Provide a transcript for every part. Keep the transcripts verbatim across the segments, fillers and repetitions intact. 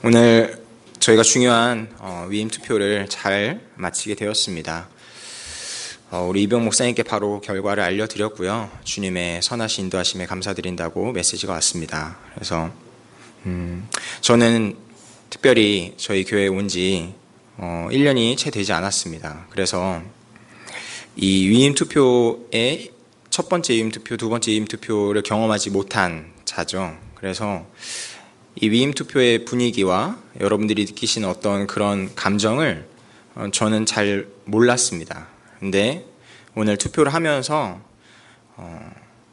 오늘 저희가 중요한 어, 위임 투표를 잘 마치게 되었습니다. 어, 우리 이병 목사님께 바로 결과를 알려드렸고요. 주님의 선하신 인도하심에 감사드린다고 메시지가 왔습니다. 그래서 음, 저는 특별히 저희 교회에 온 지 어, 일 년이 채 되지 않았습니다. 그래서 이 위임 투표의 첫 번째 위임 투표, 두 번째 위임 투표를 경험하지 못한 자죠. 그래서 이 위임 투표의 분위기와 여러분들이 느끼시는 어떤 그런 감정을 저는 잘 몰랐습니다. 근데 오늘 투표를 하면서 어,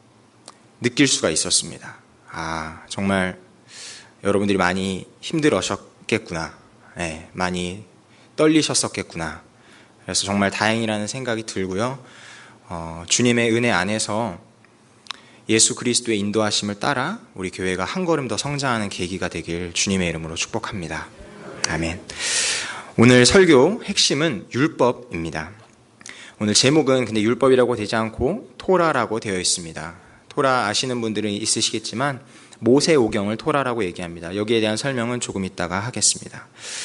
느낄 수가 있었습니다. 아, 정말 여러분들이 많이 힘들으셨겠구나. 네, 많이 떨리셨었겠구나. 그래서 정말 다행이라는 생각이 들고요. 어, 주님의 은혜 안에서 예수 그리스도의 인도하심을 따라 우리 교회가 한 걸음 더 성장하는 계기가 되길 주님의 이름으로 축복합니다. 아멘. 오늘 설교 핵심은 율법입니다. 오늘 제목은 근데 율법이라고 되지 않고 토라라고 되어 있습니다. 토라 아시는 분들은 있으시겠지만 모세오경을 토라라고 얘기합니다. 여기에 대한 설명은 조금 이따가 하겠습니다.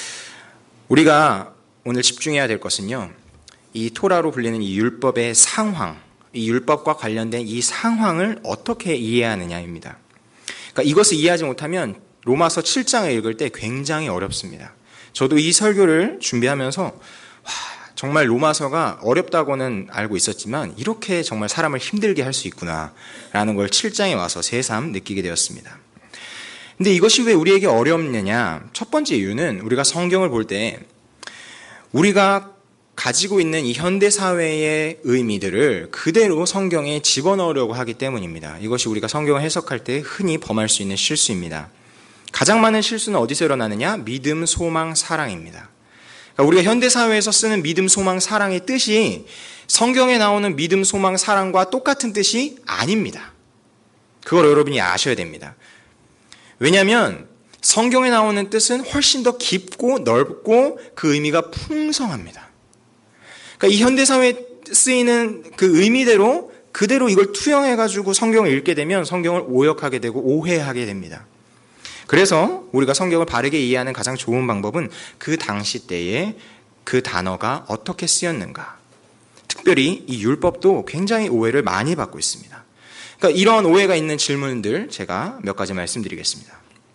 우리가 오늘 집중해야 될 것은요, 이 토라로 불리는 이 율법의 상황, 이 율법과 관련된 이 상황을 어떻게 이해하느냐입니다. 그러니까 이것을 이해하지 못하면 로마서 칠 장을 읽을 때 굉장히 어렵습니다. 저도 이 설교를 준비하면서 와, 정말 로마서가 어렵다고는 알고 있었지만 이렇게 정말 사람을 힘들게 할 수 있구나라는 걸 칠 장에 와서 새삼 느끼게 되었습니다. 근데 이것이 왜 우리에게 어렵느냐? 첫 번째 이유는 우리가 성경을 볼 때 우리가 가지고 있는 이 현대사회의 의미들을 그대로 성경에 집어넣으려고 하기 때문입니다. 이것이 우리가 성경을 해석할 때 흔히 범할 수 있는 실수입니다. 가장 많은 실수는 어디서 일어나느냐? 믿음, 소망, 사랑입니다. 그러니까 우리가 현대사회에서 쓰는 믿음, 소망, 사랑의 뜻이 성경에 나오는 믿음, 소망, 사랑과 똑같은 뜻이 아닙니다. 그걸 여러분이 아셔야 됩니다. 왜냐하면 성경에 나오는 뜻은 훨씬 더 깊고 넓고 그 의미가 풍성합니다. 그러니까 이 현대사회에 쓰이는 그 의미대로 그대로 이걸 투영해가지고 성경을 읽게 되면 성경을 오역하게 되고 오해하게 됩니다. 그래서 우리가 성경을 바르게 이해하는 가장 좋은 방법은 그 당시 때에 그 단어가 어떻게 쓰였는가. 특별히 이 율법도 굉장히 오해를 많이 받고 있습니다. 그러니까 이런 오해가 있는 질문들 제가 몇 가지 말씀드리겠습니다.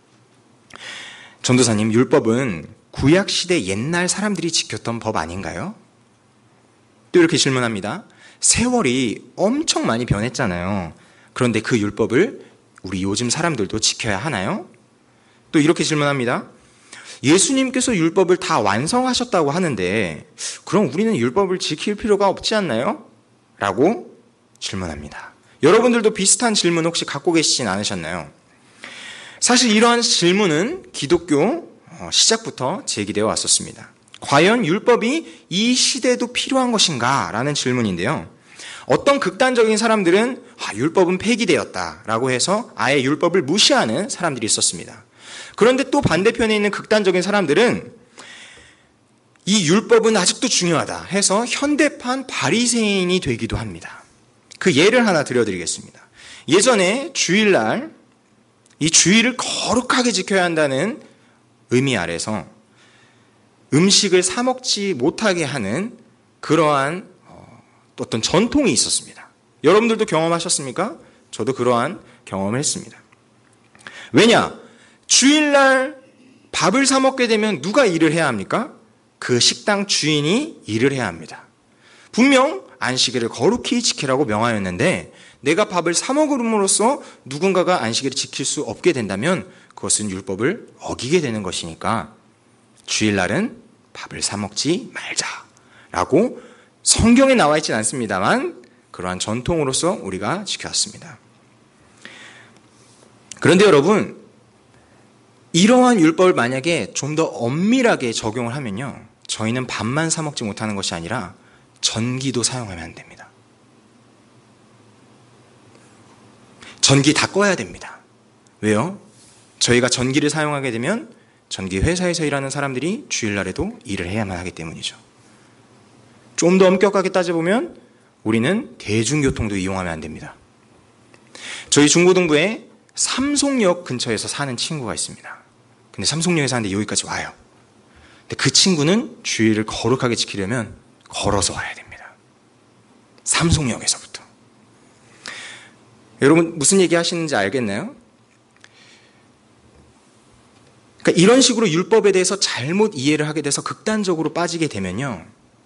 전도사님, 율법은 구약시대 옛날 사람들이 지켰던 법 아닌가요? 또 이렇게 질문합니다. 세월이 엄청 많이 변했잖아요. 그런데 그 율법을 우리 요즘 사람들도 지켜야 하나요? 또 이렇게 질문합니다. 예수님께서 율법을 다 완성하셨다고 하는데 그럼 우리는 율법을 지킬 필요가 없지 않나요? 라고 질문합니다. 여러분들도 비슷한 질문 혹시 갖고 계시진 않으셨나요? 사실 이러한 질문은 기독교 시작부터 제기되어 왔었습니다. 과연 율법이 이 시대에도 필요한 것인가? 라는 질문인데요. 어떤 극단적인 사람들은 아, 율법은 폐기되었다라고 해서 아예 율법을 무시하는 사람들이 있었습니다. 그런데 또 반대편에 있는 극단적인 사람들은 이 율법은 아직도 중요하다 해서 현대판 바리새인이 되기도 합니다. 그 예를 하나 들려드리겠습니다. 예전에 주일날 이 주일을 거룩하게 지켜야 한다는 의미 아래서 음식을 사 먹지 못하게 하는 그러한 어떤 전통이 있었습니다. 여러분들도 경험하셨습니까? 저도 그러한 경험을 했습니다. 왜냐? 주일날 밥을 사 먹게 되면 누가 일을 해야 합니까? 그 식당 주인이 일을 해야 합니다. 분명 안식일을 거룩히 지키라고 명하였는데 내가 밥을 사 먹음으로써 누군가가 안식일을 지킬 수 없게 된다면 그것은 율법을 어기게 되는 것이니까 주일날은 밥을 사 먹지 말자라고 성경에 나와 있진 않습니다만 그러한 전통으로서 우리가 지켜왔습니다. 그런데 여러분, 이러한 율법을 만약에 좀 더 엄밀하게 적용을 하면요, 저희는 밥만 사 먹지 못하는 것이 아니라 전기도 사용하면 안 됩니다. 전기 다 꺼야 됩니다. 왜요? 저희가 전기를 사용하게 되면 전기 회사에서 일하는 사람들이 주일날에도 일을 해야만 하기 때문이죠. 좀 더 엄격하게 따져보면 우리는 대중교통도 이용하면 안 됩니다. 저희 중고등부에 삼송역 근처에서 사는 친구가 있습니다. 근데 삼성역에 사는데 여기까지 와요. 근데 그 친구는 주의를 거룩하게 지키려면 걸어서 와야 됩니다. 삼성역에서부터. 여러분 무슨 얘기 하시는지 알겠나요? 그러니까 이런 식으로 율법에 대해서 잘못 이해를 하게 돼서 극단적으로 빠지게 되면요,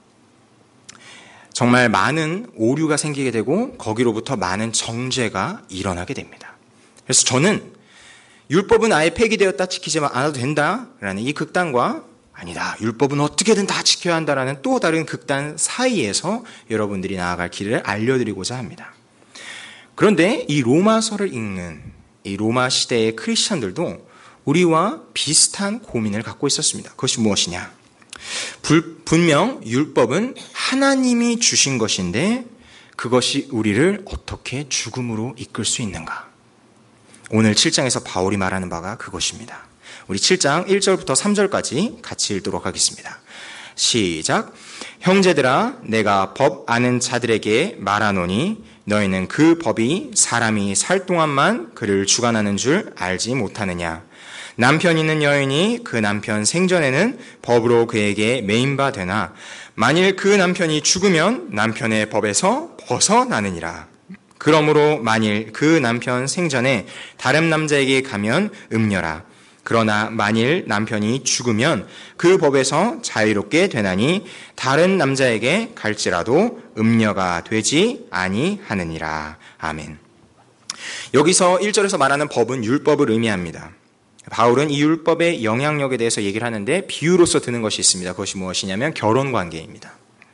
정말 많은 오류가 생기게 되고 거기로부터 많은 정죄가 일어나게 됩니다. 그래서 저는 율법은 아예 폐기되었다, 지키지 않아도 된다라는 이 극단과 아니다, 율법은 어떻게든 다 지켜야 한다라는 또 다른 극단 사이에서 여러분들이 나아갈 길을 알려드리고자 합니다. 그런데 이 로마서를 읽는 이 로마 시대의 크리스천들도 우리와 비슷한 고민을 갖고 있었습니다. 그것이 무엇이냐? 분명 율법은 하나님이 주신 것인데 그것이 우리를 어떻게 죽음으로 이끌 수 있는가? 오늘 칠 장에서 바울이 말하는 바가 그것입니다. 우리 칠 장 일 절부터 삼 절까지 같이 읽도록 하겠습니다. 시작. 형제들아, 내가 법 아는 자들에게 말하노니 너희는 그 법이 사람이 살 동안만 그를 주관하는 줄 알지 못하느냐? 남편 있는 여인이 그 남편 생전에는 법으로 그에게 매인바 되나 만일 그 남편이 죽으면 남편의 법에서 벗어나느니라. 그러므로 만일 그 남편 생전에 다른 남자에게 가면 음녀라. 그러나 만일 남편이 죽으면 그 법에서 자유롭게 되나니 다른 남자에게 갈지라도 음녀가 되지 아니하느니라. 아멘. 여기서 일 절에서 말하는 법은 율법을 의미합니다. 바울은 이 율법의 영향력에 대해서 얘기를 하는데 비유로서 드는 것이 있습니다. 그것이 무엇이냐면 결혼관계입니다.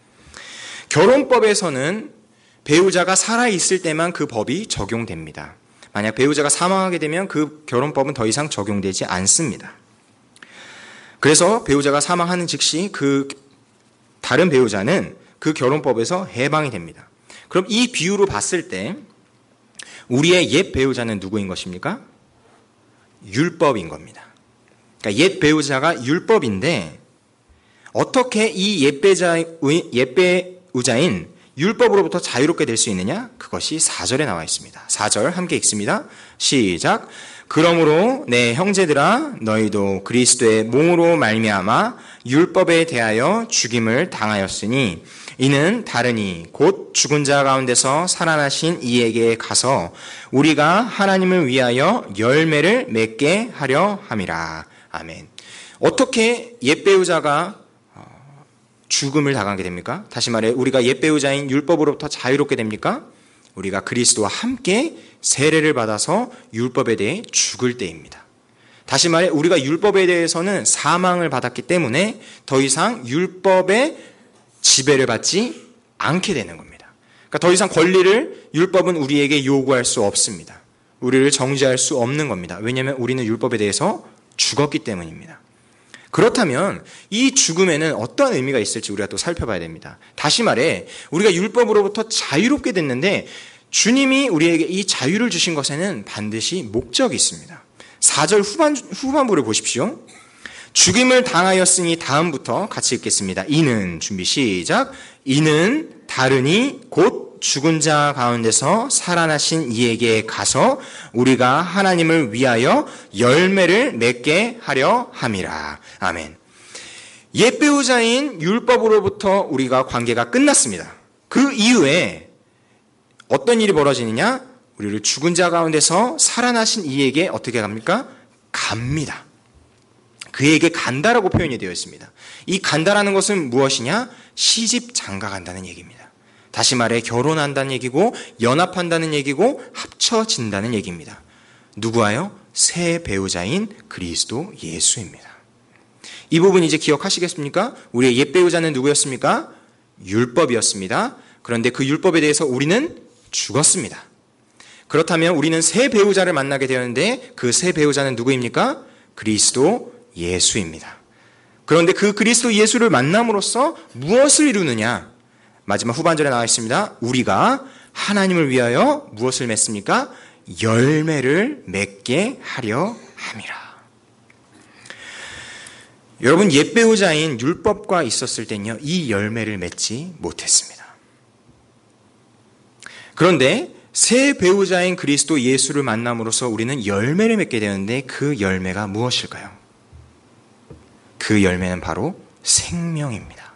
결혼법에서는 배우자가 살아있을 때만 그 법이 적용됩니다. 만약 배우자가 사망하게 되면 그 결혼법은 더 이상 적용되지 않습니다. 그래서 배우자가 사망하는 즉시 그 다른 배우자는 그 결혼법에서 해방이 됩니다. 그럼 이 비유로 봤을 때 우리의 옛 배우자는 누구인 것입니까? 율법인 겁니다. 그러니까 옛 배우자가 율법인데 어떻게 이 옛 배우자인 율법으로부터 자유롭게 될 수 있느냐? 그것이 사 절에 나와 있습니다. 사 절 함께 읽습니다. 시작. 그러므로 내 형제들아, 너희도 그리스도의 몸으로 말미암아 율법에 대하여 죽임을 당하였으니 이는 다르니 곧 죽은 자 가운데서 살아나신 이에게 가서 우리가 하나님을 위하여 열매를 맺게 하려 함이라. 아멘. 어떻게 옛 배우자가 죽음을 당하게 됩니까? 다시 말해 우리가 옛 배우자인 율법으로부터 자유롭게 됩니까? 우리가 그리스도와 함께 세례를 받아서 율법에 대해 죽을 때입니다. 다시 말해 우리가 율법에 대해서는 사망을 받았기 때문에 더 이상 율법의 지배를 받지 않게 되는 겁니다. 그러니까 더 이상 권리를 율법은 우리에게 요구할 수 없습니다. 우리를 정죄할 수 없는 겁니다. 왜냐하면 우리는 율법에 대해서 죽었기 때문입니다. 그렇다면 이 죽음에는 어떤 의미가 있을지 우리가 또 살펴봐야 됩니다. 다시 말해 우리가 율법으로부터 자유롭게 됐는데 주님이 우리에게 이 자유를 주신 것에는 반드시 목적이 있습니다. 사 절 후반, 후반부를 보십시오. 죽임을 당하였으니 다음부터 같이 읽겠습니다. 이는 준비 시작. 이는 다르니 곧 죽은 자 가운데서 살아나신 이에게 가서 우리가 하나님을 위하여 열매를 맺게 하려 함이라. 아멘. 옛 배우자인 율법으로부터 우리가 관계가 끝났습니다. 그 이후에 어떤 일이 벌어지느냐? 우리를 죽은 자 가운데서 살아나신 이에게 어떻게 갑니까? 갑니다. 그에게 간다라고 표현이 되어 있습니다. 이 간다라는 것은 무엇이냐? 시집 장가 간다는 얘기입니다. 다시 말해 결혼한다는 얘기고 연합한다는 얘기고 합쳐진다는 얘기입니다. 누구와요? 새 배우자인 그리스도 예수입니다. 이 부분 이제 기억하시겠습니까? 우리의 옛 배우자는 누구였습니까? 율법이었습니다. 그런데 그 율법에 대해서 우리는 죽었습니다. 그렇다면 우리는 새 배우자를 만나게 되었는데 그 새 배우자는 누구입니까? 그리스도 예수입니다. 그런데 그 그리스도 예수를 만남으로써 무엇을 이루느냐? 마지막 후반절에 나와 있습니다. 우리가 하나님을 위하여 무엇을 맺습니까? 열매를 맺게 하려 함이라. 여러분 옛 배우자인 율법과 있었을 때는요, 이 열매를 맺지 못했습니다. 그런데 새 배우자인 그리스도 예수를 만남으로써 우리는 열매를 맺게 되는데 그 열매가 무엇일까요? 그 열매는 바로 생명입니다.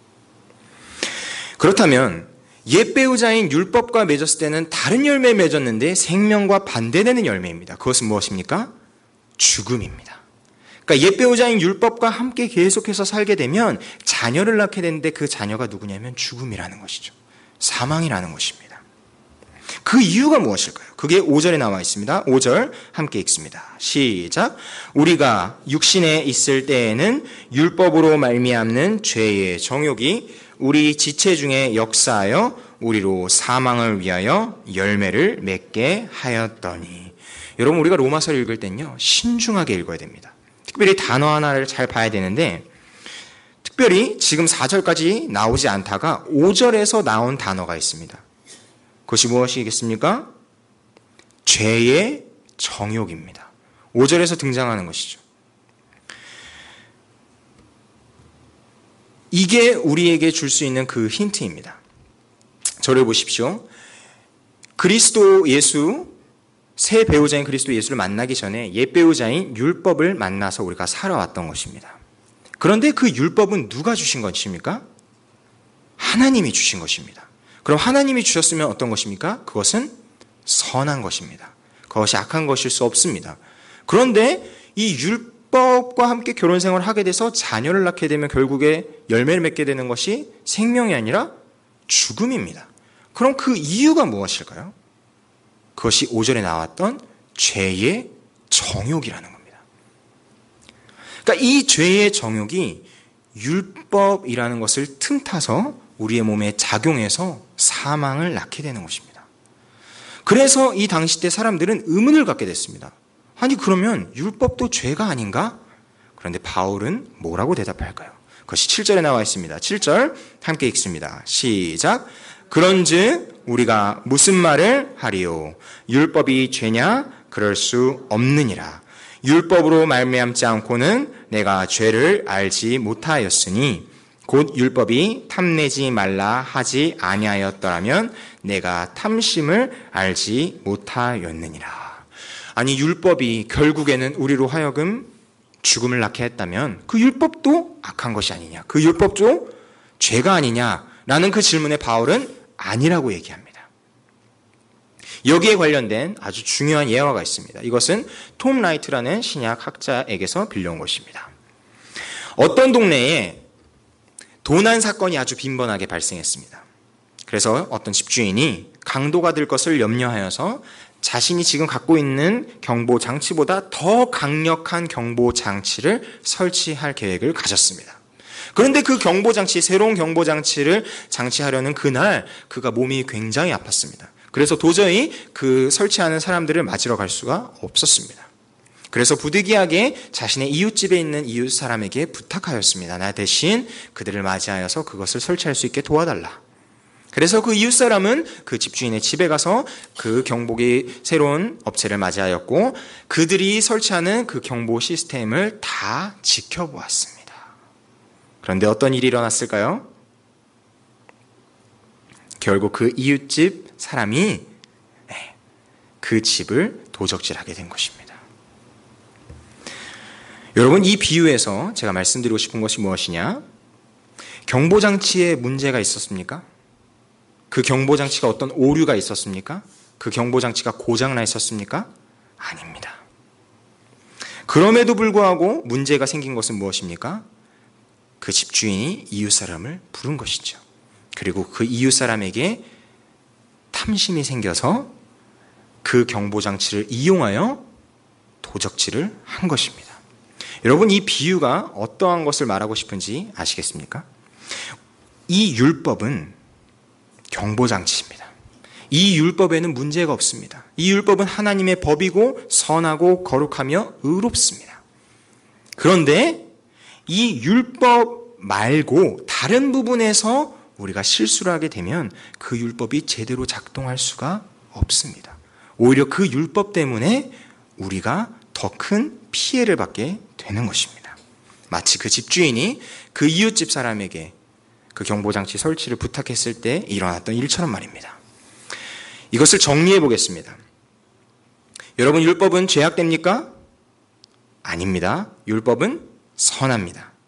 그렇다면 옛 배우자인 율법과 맺었을 때는 다른 열매를 맺었는데 생명과 반대되는 열매입니다. 그것은 무엇입니까? 죽음입니다. 그러니까 옛 배우자인 율법과 함께 계속해서 살게 되면 자녀를 낳게 되는데 그 자녀가 누구냐면 죽음이라는 것이죠. 사망이라는 것입니다. 그 이유가 무엇일까요? 그게 오 절에 나와 있습니다. 오 절 함께 읽습니다. 시작. 우리가 육신에 있을 때에는 율법으로 말미암는 죄의 정욕이 우리 지체 중에 역사하여 우리로 사망을 위하여 열매를 맺게 하였더니. 여러분, 우리가 로마서를 읽을 땐요 신중하게 읽어야 됩니다. 특별히 단어 하나를 잘 봐야 되는데, 특별히 지금 사 절까지 나오지 않다가 오 절에서 나온 단어가 있습니다. 그것이 무엇이겠습니까? 죄의 정욕입니다. 오 절에서 등장하는 것이죠. 이게 우리에게 줄 수 있는 그 힌트입니다. 저를 보십시오. 그리스도 예수, 새 배우자인 그리스도 예수를 만나기 전에 옛 배우자인 율법을 만나서 우리가 살아왔던 것입니다. 그런데 그 율법은 누가 주신 것입니까? 하나님이 주신 것입니다. 그럼 하나님이 주셨으면 어떤 것입니까? 그것은 선한 것입니다. 그것이 악한 것일 수 없습니다. 그런데 이 율법과 함께 결혼 생활을 하게 돼서 자녀를 낳게 되면 결국에 열매를 맺게 되는 것이 생명이 아니라 죽음입니다. 그럼 그 이유가 무엇일까요? 그것이 오 절에 나왔던 죄의 정욕이라는 겁니다. 그러니까 이 죄의 정욕이 율법이라는 것을 틈타서 우리의 몸에 작용해서 사망을 낳게 되는 것입니다. 그래서 이 당시 때 사람들은 의문을 갖게 됐습니다. 아니 그러면 율법도 죄가 아닌가? 그런데 바울은 뭐라고 대답할까요? 그것이 칠 절에 나와 있습니다. 칠 절 함께 읽습니다. 시작. 그런즉 우리가 무슨 말을 하리요? 율법이 죄냐? 그럴 수 없느니라. 율법으로 말미암지 않고는 내가 죄를 알지 못하였으니 곧 율법이 탐내지 말라 하지 아니하였더라면 내가 탐심을 알지 못하였느니라. 아니 율법이 결국에는 우리로 하여금 죽음을 낳게 했다면 그 율법도 악한 것이 아니냐? 그 율법도 죄가 아니냐라는 그 질문에 바울은 아니라고 얘기합니다. 여기에 관련된 아주 중요한 예화가 있습니다. 이것은 톰 라이트라는 신약 학자에게서 빌려온 것입니다. 어떤 동네에 도난 사건이 아주 빈번하게 발생했습니다. 그래서 어떤 집주인이 강도가 될 것을 염려하여서 자신이 지금 갖고 있는 경보 장치보다 더 강력한 경보 장치를 설치할 계획을 가졌습니다. 그런데 그 경보 장치, 새로운 경보 장치를 장치하려는 그날 그가 몸이 굉장히 아팠습니다. 그래서 도저히 그 설치하는 사람들을 맞으러 갈 수가 없었습니다. 그래서 부득이하게 자신의 이웃집에 있는 이웃 사람에게 부탁하였습니다. 나 대신 그들을 맞이하여서 그것을 설치할 수 있게 도와달라. 그래서 그 이웃 사람은 그 집주인의 집에 가서 그 경보기 새로운 업체를 맞이하였고 그들이 설치하는 그 경보 시스템을 다 지켜보았습니다. 그런데 어떤 일이 일어났을까요? 결국 그 이웃집 사람이 그 집을 도적질하게 된 것입니다. 여러분, 이 비유에서 제가 말씀드리고 싶은 것이 무엇이냐? 경보장치에 문제가 있었습니까? 그 경보장치가 어떤 오류가 있었습니까? 그 경보장치가 고장나 있었습니까? 아닙니다. 그럼에도 불구하고 문제가 생긴 것은 무엇입니까? 그 집주인이 이웃 사람을 부른 것이죠. 그리고 그 이웃 사람에게 탐심이 생겨서 그 경보장치를 이용하여 도적질을 한 것입니다. 여러분, 이 비유가 어떠한 것을 말하고 싶은지 아시겠습니까? 이 율법은 경보장치입니다. 이 율법에는 문제가 없습니다. 이 율법은 하나님의 법이고 선하고 거룩하며 의롭습니다. 그런데 이 율법 말고 다른 부분에서 우리가 실수를 하게 되면 그 율법이 제대로 작동할 수가 없습니다. 오히려 그 율법 때문에 우리가 더 큰 피해를 받게 되는 것입니다. 마치 그 집주인이 그 이웃집 사람에게 그 경보장치 설치를 부탁했을 때 일어났던 일처럼 말입니다. 이것을 정리해 보겠습니다. 여러분, 율법은 죄악됩니까? 아닙니다. 율법은 선합니다.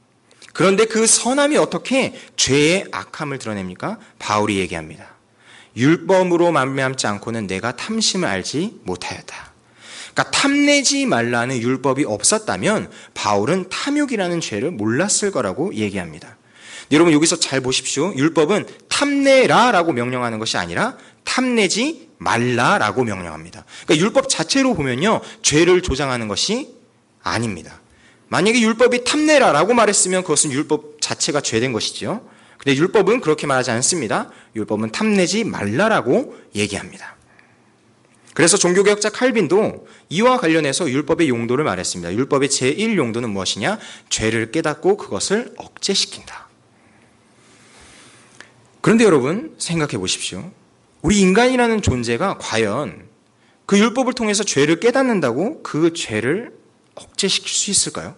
그런데 그 선함이 어떻게 죄의 악함을 드러냅니까? 바울이 얘기합니다. 율법으로 말미암지 않고는 내가 탐심을 알지 못하였다. 그러니까 탐내지 말라는 율법이 없었다면 바울은 탐욕이라는 죄를 몰랐을 거라고 얘기합니다. 여러분 여기서 잘 보십시오. 율법은 탐내라라고 명령하는 것이 아니라 탐내지 말라라고 명령합니다. 그러니까 율법 자체로 보면요, 죄를 조장하는 것이 아닙니다. 만약에 율법이 탐내라라고 말했으면 그것은 율법 자체가 죄된 것이죠. 근데 율법은 그렇게 말하지 않습니다. 율법은 탐내지 말라라고 얘기합니다. 그래서 종교개혁자 칼빈도 이와 관련해서 율법의 용도를 말했습니다. 율법의 제일 용도는 무엇이냐? 죄를 깨닫고 그것을 억제시킨다. 그런데 여러분 생각해 보십시오. 우리 인간이라는 존재가 과연 그 율법을 통해서 죄를 깨닫는다고 그 죄를 억제시킬 수 있을까요?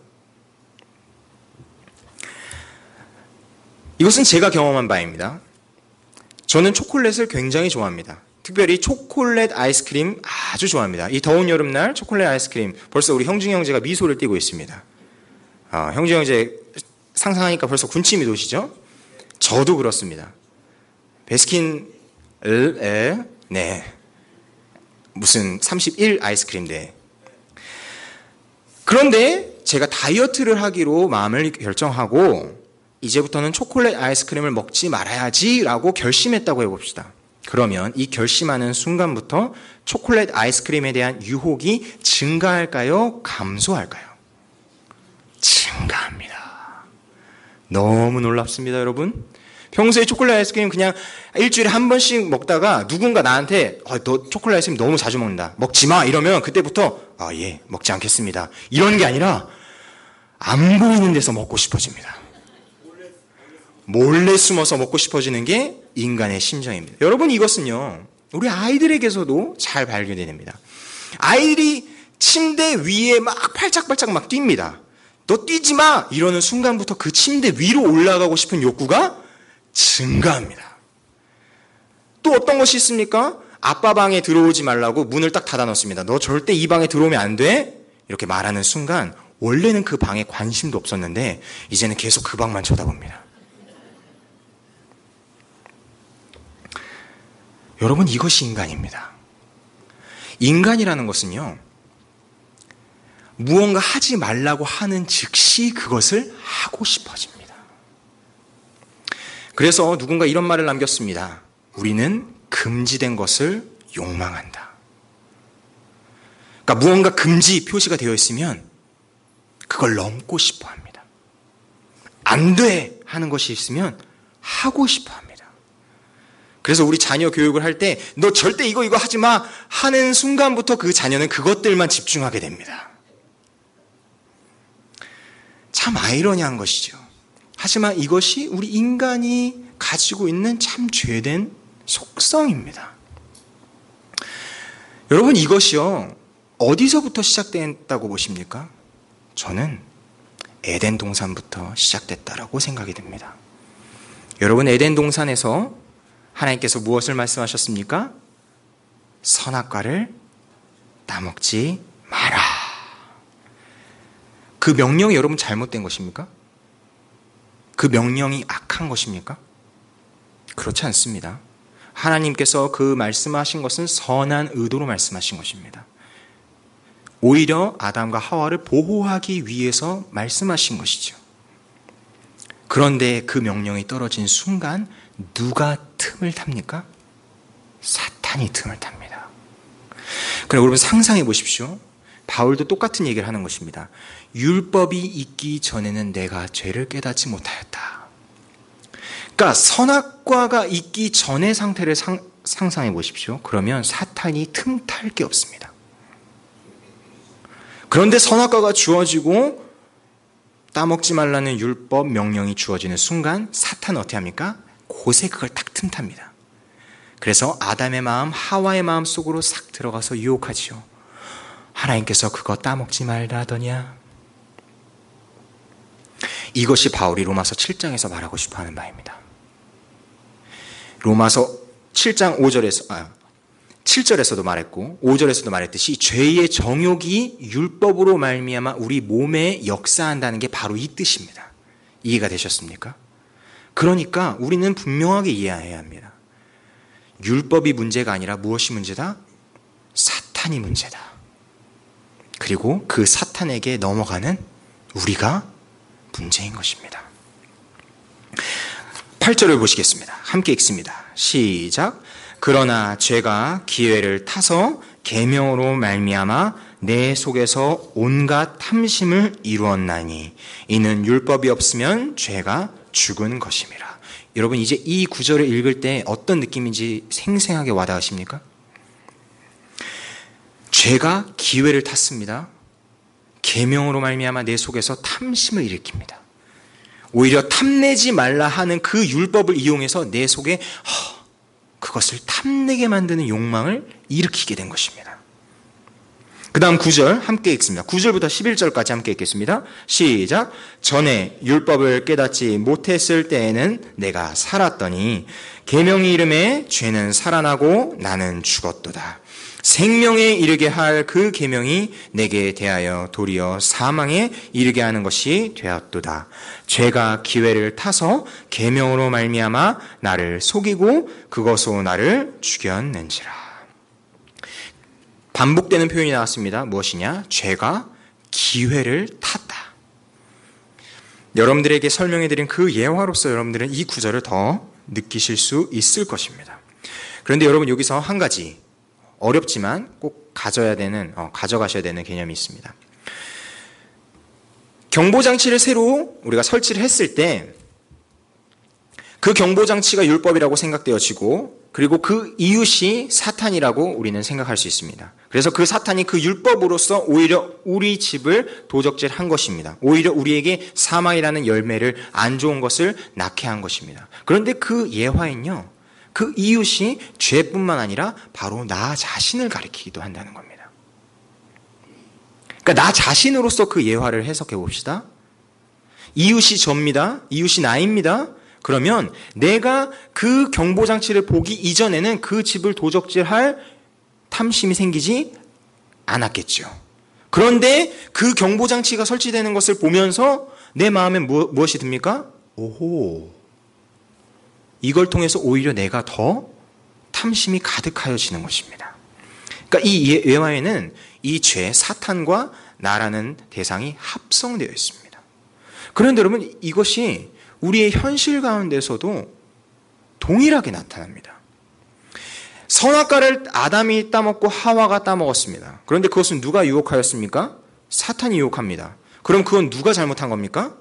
이것은 제가 경험한 바입니다. 저는 초콜릿을 굉장히 좋아합니다. 특별히 초콜릿 아이스크림 아주 좋아합니다. 이 더운 여름날 초콜릿 아이스크림, 벌써 우리 형중 형제가 미소를 띠고 있습니다. 어, 형중 형제 상상하니까 벌써 군침이 도시죠? 저도 그렇습니다. 베스킨 에, 네, 무슨 삼십일 아이스크림 대. 그런데 제가 다이어트를 하기로 마음을 결정하고 이제부터는 초콜릿 아이스크림을 먹지 말아야지라고 결심했다고 해봅시다. 그러면 이 결심하는 순간부터 초콜릿 아이스크림에 대한 유혹이 증가할까요? 감소할까요? 증가합니다. 너무 놀랍습니다, 여러분. 평소에 초콜릿 아이스크림 그냥 일주일에 한 번씩 먹다가 누군가 나한테 어, 너 초콜릿 아이스크림 너무 자주 먹는다, 먹지 마, 이러면 그때부터 아, 예, 먹지 않겠습니다, 이런 게 아니라 안 보이는 데서 먹고 싶어집니다. 몰래 숨어서 먹고 싶어지는 게 인간의 심정입니다. 여러분, 이것은요 우리 아이들에게서도 잘 발견됩니다. 아이들이 침대 위에 막 팔짝팔짝 막 뜁니다. 너 뛰지 마 이러는 순간부터 그 침대 위로 올라가고 싶은 욕구가 증가합니다. 또 어떤 것이 있습니까? 아빠 방에 들어오지 말라고 문을 딱 닫아 놓습니다. 너 절대 이 방에 들어오면 안 돼, 이렇게 말하는 순간 원래는 그 방에 관심도 없었는데 이제는 계속 그 방만 쳐다봅니다. 여러분, 이것이 인간입니다. 인간이라는 것은요, 무언가 하지 말라고 하는 즉시 그것을 하고 싶어집니다. 그래서 누군가 이런 말을 남겼습니다. 우리는 금지된 것을 욕망한다. 그러니까 무언가 금지 표시가 되어 있으면 그걸 넘고 싶어 합니다. 안 돼 하는 것이 있으면 하고 싶어 합니다. 그래서 우리 자녀 교육을 할 때 너 절대 이거 이거 하지 마 하는 순간부터 그 자녀는 그것들만 집중하게 됩니다. 참 아이러니한 것이죠. 하지만 이것이 우리 인간이 가지고 있는 참 죄된 속성입니다. 여러분, 이것이요 어디서부터 시작됐다고 보십니까? 저는 에덴 동산부터 시작됐다라고 생각이 됩니다. 여러분, 에덴 동산에서 하나님께서 무엇을 말씀하셨습니까? 선악과를 따먹지 마라. 그 명령이 여러분 잘못된 것입니까? 그 명령이 악한 것입니까? 그렇지 않습니다. 하나님께서 그 말씀하신 것은 선한 의도로 말씀하신 것입니다. 오히려 아담과 하와를 보호하기 위해서 말씀하신 것이죠. 그런데 그 명령이 떨어진 순간 누가 틈을 탑니까? 사탄이 틈을 탑니다. 그럼 여러분 상상해 보십시오. 바울도 똑같은 얘기를 하는 것입니다. 율법이 있기 전에는 내가 죄를 깨닫지 못하였다. 그러니까 선악과가 있기 전의 상태를 상, 상상해 보십시오. 그러면 사탄이 틈탈 게 없습니다. 그런데 선악과가 주어지고 따먹지 말라는 율법 명령이 주어지는 순간 사탄은 어떻게 합니까? 곳에 그걸 딱 틈탑니다. 그래서 아담의 마음, 하와의 마음 속으로 싹 들어가서 유혹하지요. 하나님께서 그거 따먹지 말라더냐? 이것이 바울이 로마서 칠 장에서 말하고 싶어하는 바입니다. 로마서 칠 장 오 절에서 아, 칠 절에서도 말했고 오 절에서도 말했듯이 죄의 정욕이 율법으로 말미암아 우리 몸에 역사한다는 게 바로 이 뜻입니다. 이해가 되셨습니까? 그러니까 우리는 분명하게 이해해야 합니다. 율법이 문제가 아니라 무엇이 문제다? 사탄이 문제다. 그리고 그 사탄에게 넘어가는 우리가 문제인 것입니다. 팔 절을 보시겠습니다. 함께 읽습니다. 시작. 그러나 죄가 기회를 타서 계명으로 말미암아 내 속에서 온갖 탐심을 이루었나니 이는 율법이 없으면 죄가 죽은 것임이라. 여러분 이제 이 구절을 읽을 때 어떤 느낌인지 생생하게 와닿으십니까? 죄가 기회를 탔습니다. 계명으로 말미암아 내 속에서 탐심을 일으킵니다. 오히려 탐내지 말라 하는 그 율법을 이용해서 내 속에 허, 그것을 탐내게 만드는 욕망을 일으키게 된 것입니다. 그 다음 구 절 함께 읽습니다. 구 절부터 십일 절까지 함께 읽겠습니다. 시작. 전에 율법을 깨닫지 못했을 때에는 내가 살았더니 계명이 이름에 죄는 살아나고 나는 죽었도다. 생명에 이르게 할 그 계명이 내게 대하여 도리어 사망에 이르게 하는 것이 되었도다. 죄가 기회를 타서 계명으로 말미암아 나를 속이고 그것으로 나를 죽였는지라. 반복되는 표현이 나왔습니다. 무엇이냐? 죄가 기회를 탔다. 여러분들에게 설명해드린 그 예화로서 여러분들은 이 구절을 더 느끼실 수 있을 것입니다. 그런데 여러분 여기서 한 가지 어렵지만 꼭 가져야 되는, 어, 가져가셔야 되는 개념이 있습니다. 경보장치를 새로 우리가 설치를 했을 때 그 경보장치가 율법이라고 생각되어지고 그리고 그 이웃이 사탄이라고 우리는 생각할 수 있습니다. 그래서 그 사탄이 그 율법으로서 오히려 우리 집을 도적질한 것입니다. 오히려 우리에게 사망이라는 열매를 안 좋은 것을 낳게 한 것입니다. 그런데 그 예화엔요, 그 이웃이 죄뿐만 아니라 바로 나 자신을 가리키기도 한다는 겁니다. 그러니까 나 자신으로서 그 예화를 해석해 봅시다. 이웃이 접니다. 이웃이 나입니다. 그러면 내가 그 경보장치를 보기 이전에는 그 집을 도적질할 탐심이 생기지 않았겠죠. 그런데 그 경보장치가 설치되는 것을 보면서 내 마음에 무, 무엇이 듭니까? 오호, 이걸 통해서 오히려 내가 더 탐심이 가득하여지는 것입니다. 그러니까 이 예화에는 이 죄, 사탄과 나라는 대상이 합성되어 있습니다. 그런데 여러분 이것이 우리의 현실 가운데서도 동일하게 나타납니다. 선악과를 아담이 따먹고 하와가 따먹었습니다. 그런데 그것은 누가 유혹하였습니까? 사탄이 유혹합니다. 그럼 그건 누가 잘못한 겁니까?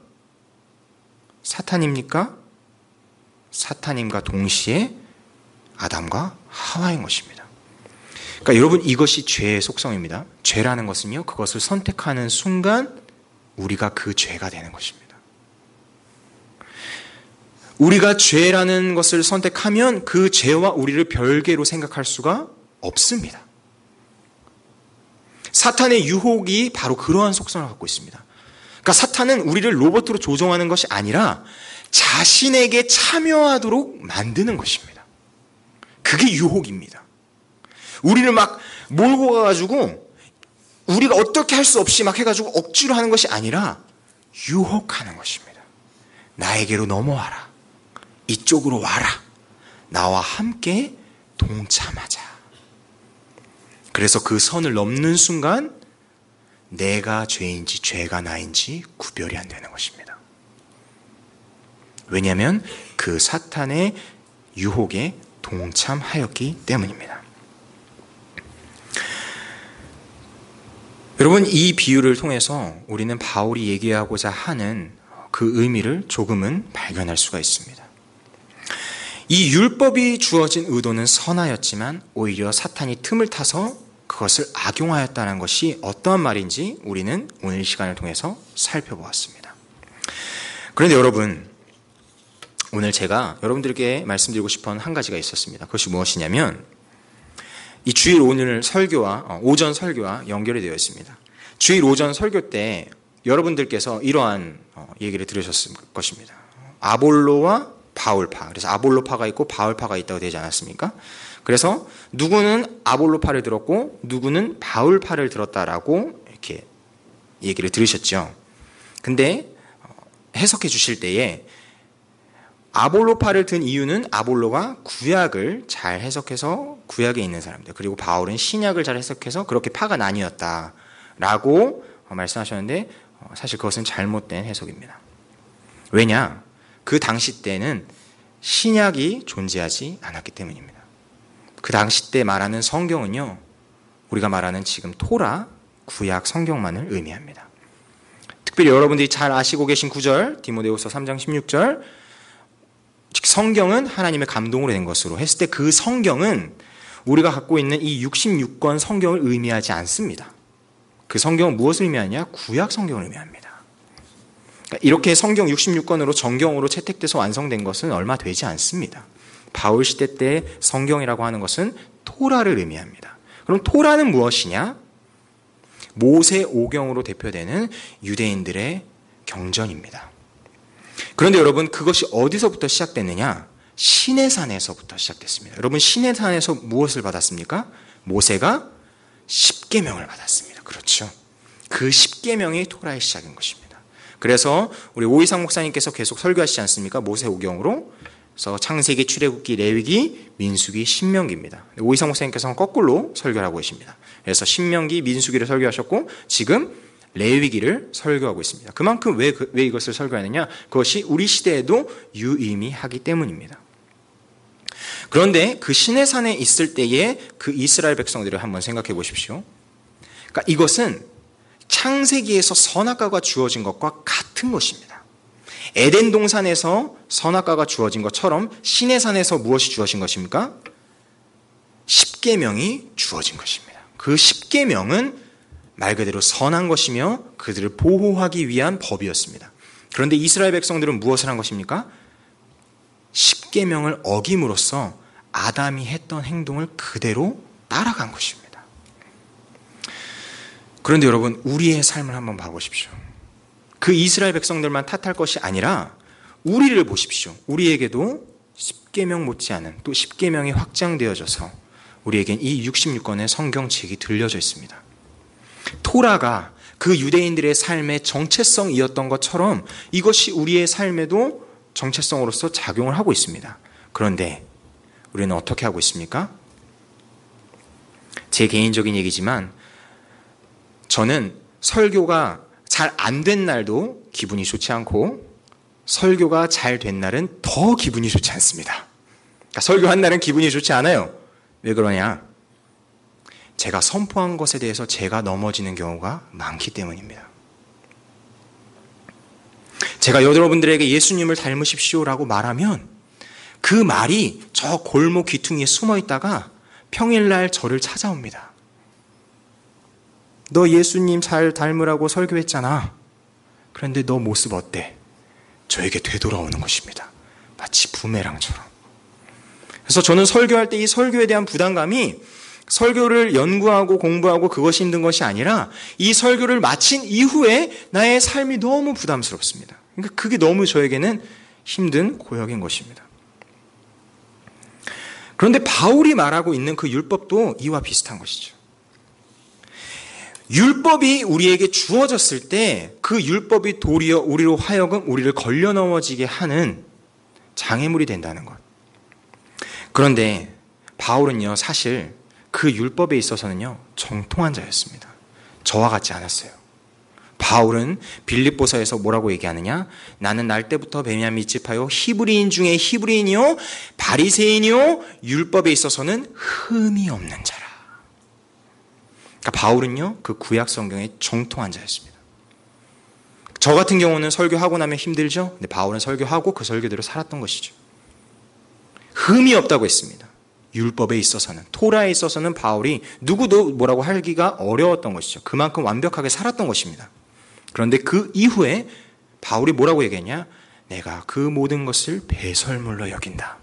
사탄입니까? 사탄임과 동시에 아담과 하와인 것입니다. 그러니까 여러분 이것이 죄의 속성입니다. 죄라는 것은요, 그것을 선택하는 순간 우리가 그 죄가 되는 것입니다. 우리가 죄라는 것을 선택하면 그 죄와 우리를 별개로 생각할 수가 없습니다. 사탄의 유혹이 바로 그러한 속성을 갖고 있습니다. 그러니까 사탄은 우리를 로봇으로 조종하는 것이 아니라 자신에게 참여하도록 만드는 것입니다. 그게 유혹입니다. 우리를 막 몰고 가가지고 우리가 어떻게 할 수 없이 막 해가지고 억지로 하는 것이 아니라 유혹하는 것입니다. 나에게로 넘어와라. 이쪽으로 와라. 나와 함께 동참하자. 그래서 그 선을 넘는 순간 내가 죄인지 죄가 나인지 구별이 안 되는 것입니다. 왜냐하면 그 사탄의 유혹에 동참하였기 때문입니다. 여러분 이 비유를 통해서 우리는 바울이 얘기하고자 하는 그 의미를 조금은 발견할 수가 있습니다. 이 율법이 주어진 의도는 선하였지만 오히려 사탄이 틈을 타서 그것을 악용하였다는 것이 어떠한 말인지 우리는 오늘 시간을 통해서 살펴보았습니다. 그런데 여러분, 오늘 제가 여러분들에게 말씀드리고 싶은 한 가지가 있었습니다. 그것이 무엇이냐면 이 주일 오늘 설교와 오전 설교와 연결이 되어 있습니다. 주일 오전 설교 때 여러분들께서 이러한 얘기를 들으셨을 것입니다. 아볼로와 바울파. 그래서 아볼로파가 있고 바울파가 있다고 되지 않았습니까? 그래서 누구는 아볼로파를 들었고 누구는 바울파를 들었다라고 이렇게 얘기를 들으셨죠. 근데 해석해 주실 때에 아볼로파를 든 이유는 아볼로가 구약을 잘 해석해서 구약에 있는 사람들, 그리고 바울은 신약을 잘 해석해서 그렇게 파가 나뉘었다라고 말씀하셨는데 사실 그것은 잘못된 해석입니다. 왜냐? 그 당시 때는 신약이 존재하지 않았기 때문입니다. 그 당시 때 말하는 성경은요, 우리가 말하는 지금 토라, 구약 성경만을 의미합니다. 특별히 여러분들이 잘 아시고 계신 구절, 디모데후서 삼 장 십육 절, 즉 성경은 하나님의 감동으로 된 것으로 했을 때 그 성경은 우리가 갖고 있는 이 육십육 권 성경을 의미하지 않습니다. 그 성경은 무엇을 의미하냐? 구약 성경을 의미합니다. 그러니까 이렇게 성경 육십육 권으로 정경으로 채택돼서 완성된 것은 얼마 되지 않습니다. 바울 시대 때 성경이라고 하는 것은 토라를 의미합니다. 그럼 토라는 무엇이냐? 모세오경으로 대표되는 유대인들의 경전입니다. 그런데 여러분, 그것이 어디서부터 시작됐느냐? 시내산에서부터 시작됐습니다. 여러분, 시내산에서 무엇을 받았습니까? 모세가 십계명을 받았습니다. 그렇죠. 그 십계명이 토라의 시작인 것입니다. 그래서 우리 오이상 목사님께서 계속 설교하시지 않습니까? 모세오경으로. 그래서 창세기, 출애굽기, 레위기, 민수기, 신명기입니다. 오이상 목사님께서는 거꾸로 설교를 하고 계십니다. 그래서 신명기, 민수기를 설교하셨고 지금 레위기를 설교하고 있습니다. 그만큼 왜, 왜 이것을 설교하느냐? 그것이 우리 시대에도 유의미하기 때문입니다. 그런데 그 시내산에 있을 때의 그 이스라엘 백성들을 한번 생각해 보십시오. 그러니까 이것은 창세기에서 선악과가 주어진 것과 같은 것입니다. 에덴 동산에서 선악과가 주어진 것처럼 시내산에서 무엇이 주어진 것입니까? 십계명이 주어진 것입니다. 그 십계명은 말 그대로 선한 것이며 그들을 보호하기 위한 법이었습니다. 그런데 이스라엘 백성들은 무엇을 한 것입니까? 십계명을 어김으로써 아담이 했던 행동을 그대로 따라간 것입니다. 그런데 여러분, 우리의 삶을 한번 봐보십시오. 그 이스라엘 백성들만 탓할 것이 아니라 우리를 보십시오. 우리에게도 십계명 못지않은 또 십계명이 확장되어져서 우리에겐 이 육십육 권의 성경책이 들려져 있습니다. 토라가 그 유대인들의 삶의 정체성이었던 것처럼 이것이 우리의 삶에도 정체성으로서 작용을 하고 있습니다. 그런데 우리는 어떻게 하고 있습니까? 제 개인적인 얘기지만 저는 설교가 잘 안 된 날도 기분이 좋지 않고 설교가 잘 된 날은 더 기분이 좋지 않습니다. 그러니까 설교한 날은 기분이 좋지 않아요. 왜 그러냐? 제가 선포한 것에 대해서 제가 넘어지는 경우가 많기 때문입니다. 제가 여러분들에게 예수님을 닮으십시오라고 말하면 그 말이 저 골목 귀퉁이에 숨어 있다가 평일날 저를 찾아옵니다. 너 예수님 잘 닮으라고 설교했잖아. 그런데 너 모습 어때? 저에게 되돌아오는 것입니다. 마치 부메랑처럼. 그래서 저는 설교할 때 이 설교에 대한 부담감이 설교를 연구하고 공부하고 그것이 힘든 것이 아니라 이 설교를 마친 이후에 나의 삶이 너무 부담스럽습니다. 그러니까 그게 너무 저에게는 힘든 고역인 것입니다. 그런데 바울이 말하고 있는 그 율법도 이와 비슷한 것이죠. 율법이 우리에게 주어졌을 때 그 율법이 도리어 우리로 하여금 우리를 걸려 넘어지게 하는 장애물이 된다는 것. 그런데 바울은요, 사실 그 율법에 있어서는요, 정통한 자였습니다. 저와 같지 않았어요. 바울은 빌립보서에서 뭐라고 얘기하느냐? 나는 날 때부터 베냐민 지파요, 히브리인 중에 히브리인이요, 바리새인이요, 율법에 있어서는 흠이 없는 자라. 그러니까 바울은요, 그 구약 성경에 정통한 자였습니다. 저 같은 경우는 설교하고 나면 힘들죠? 근데 바울은 설교하고 그 설교대로 살았던 것이죠. 흠이 없다고 했습니다. 율법에 있어서는, 토라에 있어서는 바울이 누구도 뭐라고 하기가 어려웠던 것이죠. 그만큼 완벽하게 살았던 것입니다. 그런데 그 이후에 바울이 뭐라고 얘기했냐? 내가 그 모든 것을 배설물로 여긴다.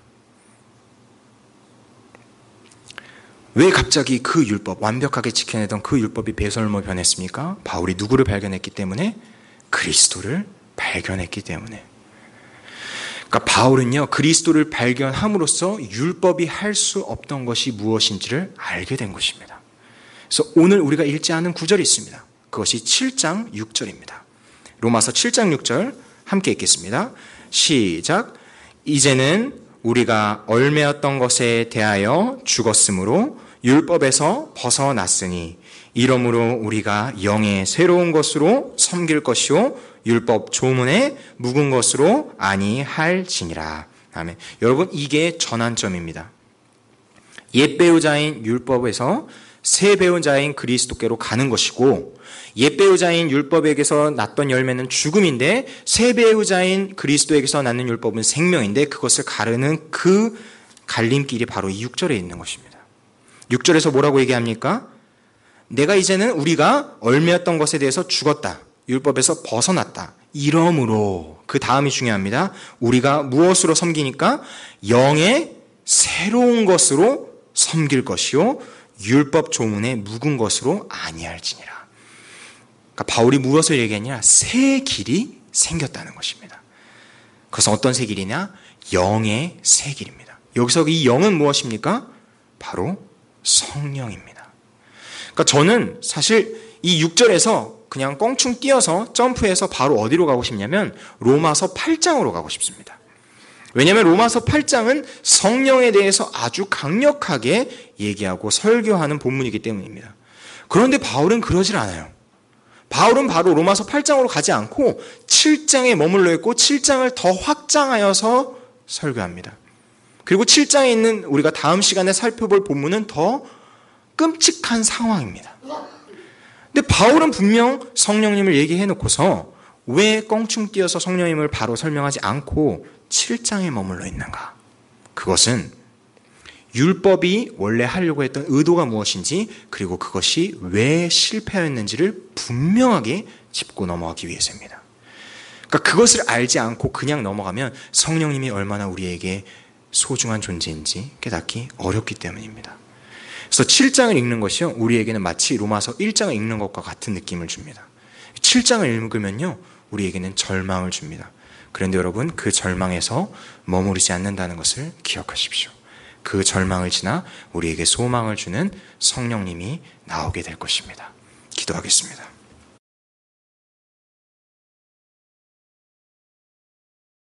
왜 갑자기 그 율법, 완벽하게 지켜내던 그 율법이 배설물로 변했습니까? 바울이 누구를 발견했기 때문에? 그리스도를 발견했기 때문에. 그러니까 바울은요, 그리스도를 발견함으로써 율법이 할 수 없던 것이 무엇인지를 알게 된 것입니다. 그래서 오늘 우리가 읽지 않은 구절이 있습니다. 그것이 칠 장 육 절입니다. 로마서 칠 장 육 절 함께 읽겠습니다. 시작. 이제는 우리가 얽매였던 것에 대하여 죽었으므로 율법에서 벗어났으니 이러므로 우리가 영의 새로운 것으로 섬길 것이요 율법 조문에 묵은 것으로 아니할지니라. 아멘. 여러분, 이게 전환점입니다. 옛 배우자인 율법에서 새 배우자인 그리스도께로 가는 것이고, 옛 배우자인 율법에게서 났던 열매는 죽음인데 새 배우자인 그리스도에게서 낳는 율법은 생명인데, 그것을 가르는 그 갈림길이 바로 이 육 절에 있는 것입니다. 육 절에서 뭐라고 얘기합니까? 내가 이제는 우리가 얽매였던 것에 대해서 죽었다. 율법에서 벗어났다. 이러므로, 그 다음이 중요합니다. 우리가 무엇으로 섬기니까? 영의 새로운 것으로 섬길 것이요 율법 조문에 묵은 것으로 아니할지니라. 그러니까 바울이 무엇을 얘기하냐? 새 길이 생겼다는 것입니다. 그래서 어떤 새 길이냐? 영의 새 길입니다. 여기서 이 영은 무엇입니까? 바로 성령입니다. 그러니까 저는 사실 이 육 절에서 그냥 껑충 뛰어서 점프해서 바로 어디로 가고 싶냐면 로마서 팔 장으로 가고 싶습니다. 왜냐하면 로마서 팔 장은 성령에 대해서 아주 강력하게 얘기하고 설교하는 본문이기 때문입니다. 그런데 바울은 그러질 않아요. 바울은 바로 로마서 팔 장으로 가지 않고 칠 장에 머물러 있고 칠 장을 더 확장하여서 설교합니다. 그리고 칠 장에 있는 우리가 다음 시간에 살펴볼 본문은 더 끔찍한 상황입니다. 근데 바울은 분명 성령님을 얘기해 놓고서 왜 껑충 뛰어서 성령님을 바로 설명하지 않고 칠 장에 머물러 있는가? 그것은 율법이 원래 하려고 했던 의도가 무엇인지, 그리고 그것이 왜 실패하였는지를 분명하게 짚고 넘어가기 위해서입니다. 그러니까 그것을 알지 않고 그냥 넘어가면 성령님이 얼마나 우리에게 소중한 존재인지 깨닫기 어렵기 때문입니다. 그래서 칠 장을 읽는 것이요, 우리에게는 마치 로마서 일 장을 읽는 것과 같은 느낌을 줍니다. 칠 장을 읽으면요, 우리에게는 절망을 줍니다. 그런데 여러분, 그 절망에서 머무르지 않는다는 것을 기억하십시오. 그 절망을 지나 우리에게 소망을 주는 성령님이 나오게 될 것입니다. 기도하겠습니다.